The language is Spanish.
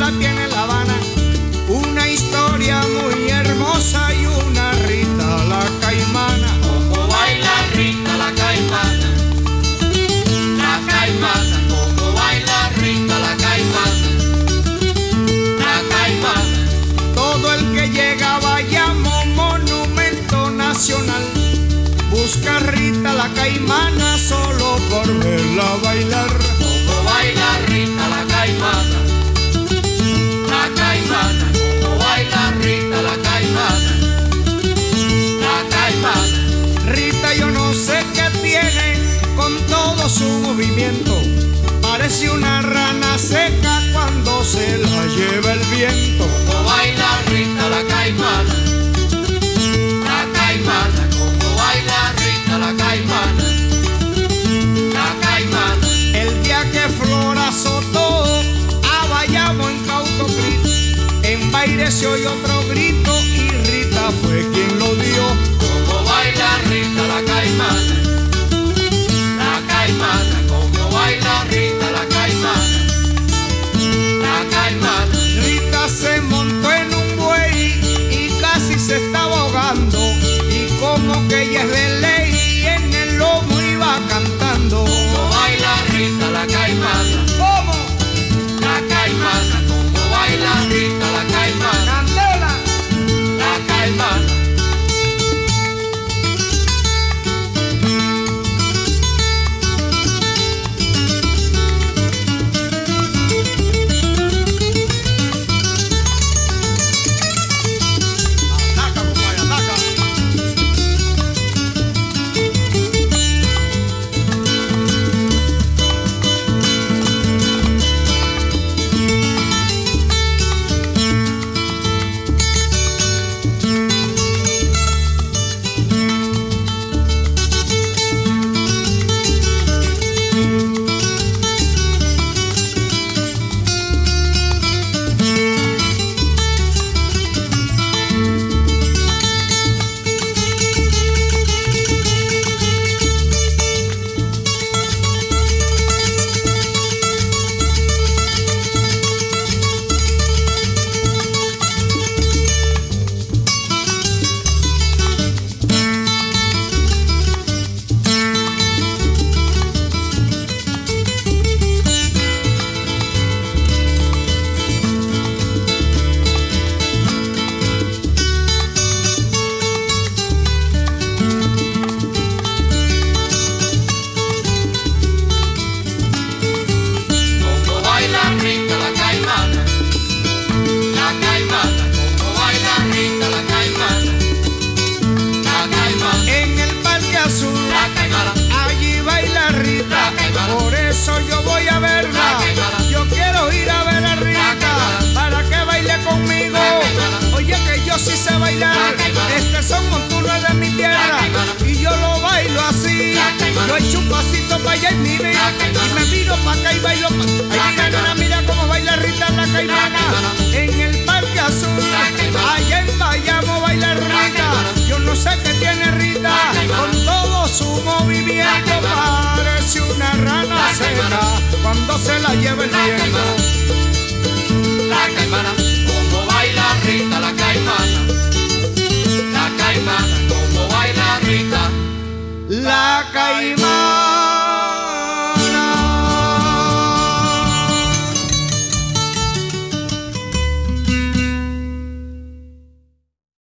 la tiene La Habana, una historia muy hermosa y una Rita la caimana. Como baila Rita la caimana, la caimana, como baila Rita la caimana, la caimana. Todo el que llega a Bayamo, monumento nacional, busca a Rita la caimana solo por verla bailar. Como baila Rita la caimana, la caimana, como baila Rita la caimana, la caimana. Rita yo no sé qué tiene con todo su movimiento, parece una rana seca cuando se la lleva el viento. Como baila Rita la caimana, la caimana, como baila Rita la caimana, la caimana. El día que Flor azotó a Bayamo en Cauto Creek, en Baire se oyó otro grito y Rita fue quien lo dio. Como baila Rita la caimana, la caimana, como baila Rita la caimana, la caimana. Rita se montó en un buey y casi se estaba ahogando, y como que ella es de ley en el lomo iba cantando. Como baila Rita la caimana, ¿Cómo? la caimana, como baila Rita la caimana, ¡Candela! la caimana. Ataca, compadre, ataca. Como baila Rita la caimana, la caimana, como baila Rita la caimana, la caimana, En el Parque Azul, la caimana, allí baila Rita, La caimana. por eso yo voy a verla. La caimana. Yo quiero ir a ver a Rita caimana. para que baile conmigo. La caimana. Oye, que yo sí sé bailar, La caimana. este son montuno de mi La tierra caimana. y yo lo bailo así. La caimana. Yo echo un pasito para allá y mire, La caimana. y me miro para acá y bailo pa. Ay, La mira, caimana. nena, mira cómo baila Rita la caimana. caimana. En el Parque Azul, La caimana. allá en Bayamo baila Rita. caimana. Yo no sé qué tiene Rita, La caimana. con todo su movimiento La caimana. parece una rana La seca caimana. cuando se la lleva el La viento. caimana, la caimana, como baila Rita la caimana, la caimana, como baila Rita. La caimana.